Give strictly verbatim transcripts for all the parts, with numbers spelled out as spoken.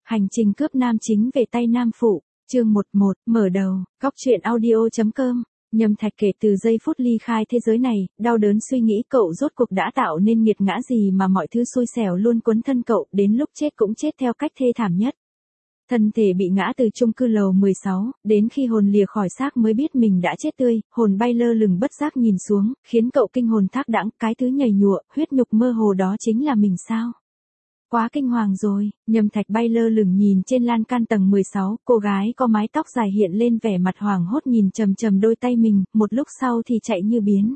Hành trình cướp nam chính về tay nam phụ, chương mười một, mở đầu, góc truyện audio.com. Nhâm Thạch kể từ giây phút ly khai thế giới này, đau đớn suy nghĩ cậu rốt cuộc đã tạo nên nghiệt ngã gì mà mọi thứ xui xẻo luôn quấn thân cậu, đến lúc chết cũng chết theo cách thê thảm nhất. Thân thể bị ngã từ chung cư lầu mười sáu, đến khi hồn lìa khỏi xác mới biết mình đã chết tươi, hồn bay lơ lửng bất giác nhìn xuống, khiến cậu kinh hồn thác đãng, cái thứ nhầy nhụa, huyết nhục mơ hồ đó chính là mình sao? Quá kinh hoàng rồi, Nhâm Thạch bay lơ lửng nhìn trên lan can tầng mười sáu, cô gái có mái tóc dài hiện lên vẻ mặt hoảng hốt nhìn chầm chầm đôi tay mình, một lúc sau thì chạy như biến.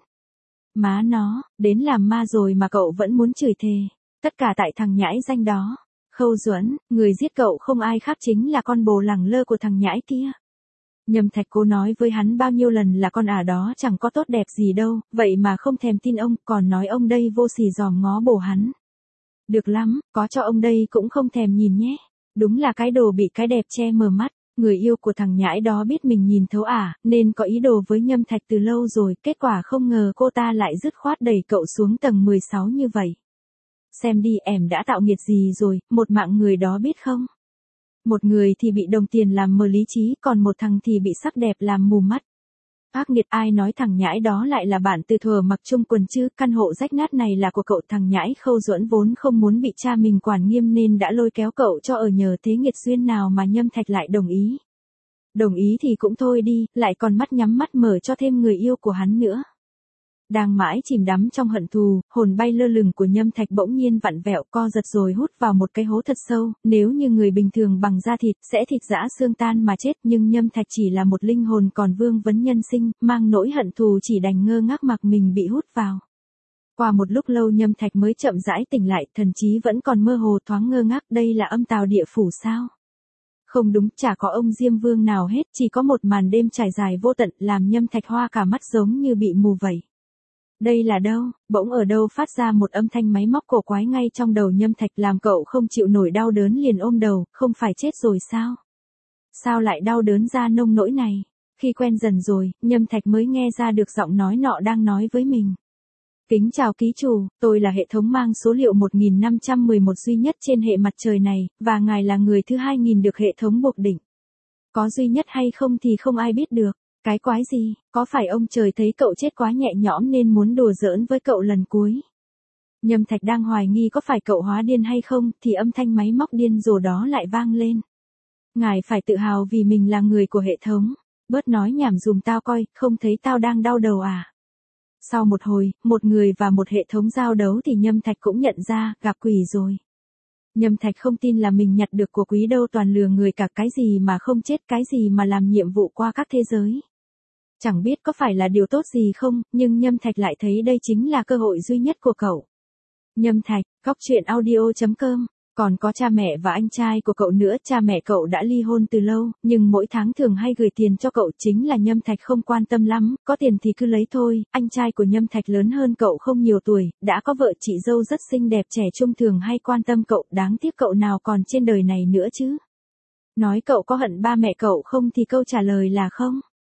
Má nó, đến làm ma rồi mà cậu vẫn muốn chửi thề, tất cả tại thằng nhãi danh đó. Khâu Duẫn, người giết cậu không ai khác chính là con bồ lẳng lơ của thằng nhãi kia. Nhâm Thạch cố nói với hắn bao nhiêu lần là con ả đó chẳng có tốt đẹp gì đâu, vậy mà không thèm tin ông, còn nói ông đây vô sỉ dòm ngó bồ hắn. Được lắm, có cho ông đây cũng không thèm nhìn nhé. Đúng là cái đồ bị cái đẹp che mờ mắt. Người yêu của thằng nhãi đó biết mình nhìn thấu ả, nên có ý đồ với Nhâm Thạch từ lâu rồi, kết quả không ngờ cô ta lại dứt khoát đẩy cậu xuống tầng mười sáu như vậy. Xem đi, em đã tạo nghiệt gì rồi, một mạng người đó biết không? Một người thì bị đồng tiền làm mờ lý trí, còn một thằng thì bị sắc đẹp làm mù mắt. Ác nghiệt, ai nói thằng nhãi đó lại là bạn từ thuở mặc chung quần chứ, căn hộ rách nát này là của cậu. Thằng nhãi Khâu Duẫn vốn không muốn bị cha mình quản nghiêm nên đã lôi kéo cậu cho ở nhờ, thế nghiệt duyên nào mà Nhâm Thạch lại đồng ý. Đồng ý thì cũng thôi đi, lại còn mắt nhắm mắt mở cho thêm người yêu của hắn nữa. Đang mãi chìm đắm trong hận thù, hồn bay lơ lửng của Nhâm Thạch bỗng nhiên vặn vẹo co giật rồi hút vào một cái hố thật sâu, nếu như người bình thường bằng da thịt, sẽ thịt rã xương tan mà chết, nhưng Nhâm Thạch chỉ là một linh hồn còn vương vấn nhân sinh, mang nỗi hận thù chỉ đành ngơ ngác mặc mình bị hút vào. Qua một lúc lâu Nhâm Thạch mới chậm rãi tỉnh lại, thần trí vẫn còn mơ hồ thoáng ngơ ngác, đây là âm tào địa phủ sao? Không đúng, chả có ông Diêm Vương nào hết, chỉ có một màn đêm trải dài vô tận, làm Nhâm Thạch hoa cả mắt giống như bị mù vậy. Đây là đâu? Bỗng ở đâu phát ra một âm thanh máy móc cổ quái ngay trong đầu Nhâm Thạch, làm cậu không chịu nổi đau đớn liền ôm đầu, không phải chết rồi sao? Sao lại đau đớn ra nông nỗi này? Khi quen dần rồi, Nhâm Thạch mới nghe ra được giọng nói nọ đang nói với mình. Kính chào ký chủ, tôi là hệ thống mang số liệu một nghìn năm trăm mười một duy nhất trên hệ mặt trời này, và ngài là người thứ hai nghìn được hệ thống buộc định. Có duy nhất hay không thì không ai biết được. Cái quái gì, có phải ông trời thấy cậu chết quá nhẹ nhõm nên muốn đùa giỡn với cậu lần cuối? Nhâm Thạch đang hoài nghi có phải cậu hóa điên hay không, thì âm thanh máy móc điên rồ đó lại vang lên. Ngài phải tự hào vì mình là người của hệ thống. Bớt nói nhảm dùm tao coi, không thấy tao đang đau đầu à? Sau một hồi, một người và một hệ thống giao đấu thì Nhâm Thạch cũng nhận ra, gặp quỷ rồi. Nhâm Thạch không tin là mình nhặt được của quý đâu, toàn lừa người cả, cái gì mà không chết, cái gì mà làm nhiệm vụ qua các thế giới. Chẳng biết có phải là điều tốt gì không, nhưng Nhâm Thạch lại thấy đây chính là cơ hội duy nhất của cậu. Nhâm Thạch, góc truyện audio.com, còn có cha mẹ và anh trai của cậu nữa, cha mẹ cậu đã ly hôn từ lâu, nhưng mỗi tháng thường hay gửi tiền cho cậu, chính là Nhâm Thạch không quan tâm lắm, có tiền thì cứ lấy thôi. Anh trai của Nhâm Thạch lớn hơn cậu không nhiều tuổi, đã có vợ, chị dâu rất xinh đẹp trẻ trung, thường hay quan tâm cậu, đáng tiếc cậu nào còn trên đời này nữa chứ. Nói cậu có hận ba mẹ cậu không thì câu trả lời là không.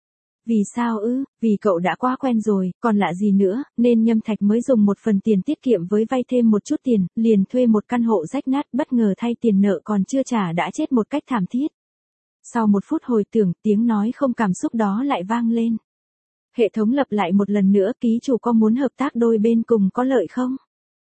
Vì sao ư? Vì cậu đã quá quen rồi, còn lạ gì nữa, nên Nhâm Thạch mới dùng một phần tiền tiết kiệm với vay thêm một chút tiền, liền thuê một căn hộ rách nát, bất ngờ thay tiền nợ còn chưa trả đã chết một cách thảm thiết. Sau một phút hồi tưởng, tiếng nói không cảm xúc đó lại vang lên. Hệ thống lặp lại một lần nữa, ký chủ có muốn hợp tác đôi bên cùng có lợi không?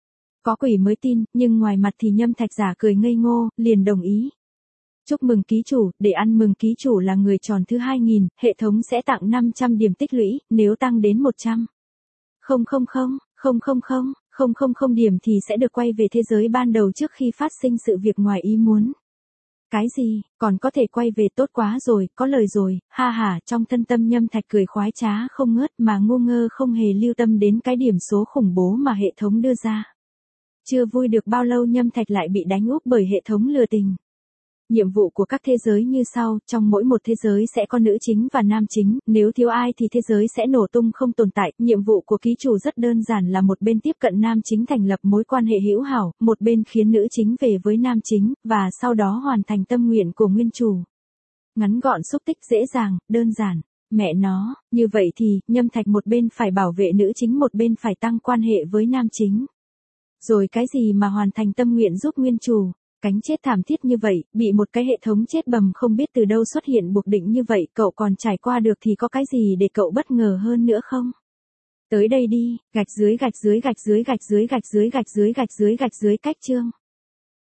Có quỷ mới tin, nhưng ngoài mặt thì Nhâm Thạch giả cười ngây ngô, liền đồng ý. Chúc mừng ký chủ, để ăn mừng ký chủ là người tròn thứ hai nghìn, hệ thống sẽ tặng năm trăm điểm tích lũy, nếu tăng đến một trăm. Không không không, không không không, không không không điểm thì sẽ được quay về thế giới ban đầu trước khi phát sinh sự việc ngoài ý muốn. Cái gì, còn có thể quay về, tốt quá rồi, có lời rồi, ha ha, trong thân tâm Nhâm Thạch cười khoái trá không ngớt mà ngu ngơ không hề lưu tâm đến cái điểm số khủng bố mà hệ thống đưa ra. Chưa vui được bao lâu Nhâm Thạch lại bị đánh úp bởi hệ thống lừa tình. Nhiệm vụ của các thế giới như sau, trong mỗi một thế giới sẽ có nữ chính và nam chính, nếu thiếu ai thì thế giới sẽ nổ tung không tồn tại. Nhiệm vụ của ký chủ rất đơn giản, là một bên tiếp cận nam chính thành lập mối quan hệ hữu hảo, một bên khiến nữ chính về với nam chính, và sau đó hoàn thành tâm nguyện của nguyên chủ. Ngắn gọn, xúc tích, dễ dàng, đơn giản. Mẹ nó, như vậy thì, Nhâm Thạch một bên phải bảo vệ nữ chính, một bên phải tăng quan hệ với nam chính. Rồi cái gì mà hoàn thành tâm nguyện giúp nguyên chủ? cánh chết thảm thiết như vậy, bị một cái hệ thống chết bầm không biết từ đâu xuất hiện buộc định như vậy, cậu còn trải qua được thì có cái gì để cậu bất ngờ hơn nữa không? Tới đây đi, gạch dưới gạch dưới gạch dưới gạch dưới gạch dưới gạch dưới gạch dưới gạch dưới cách chương.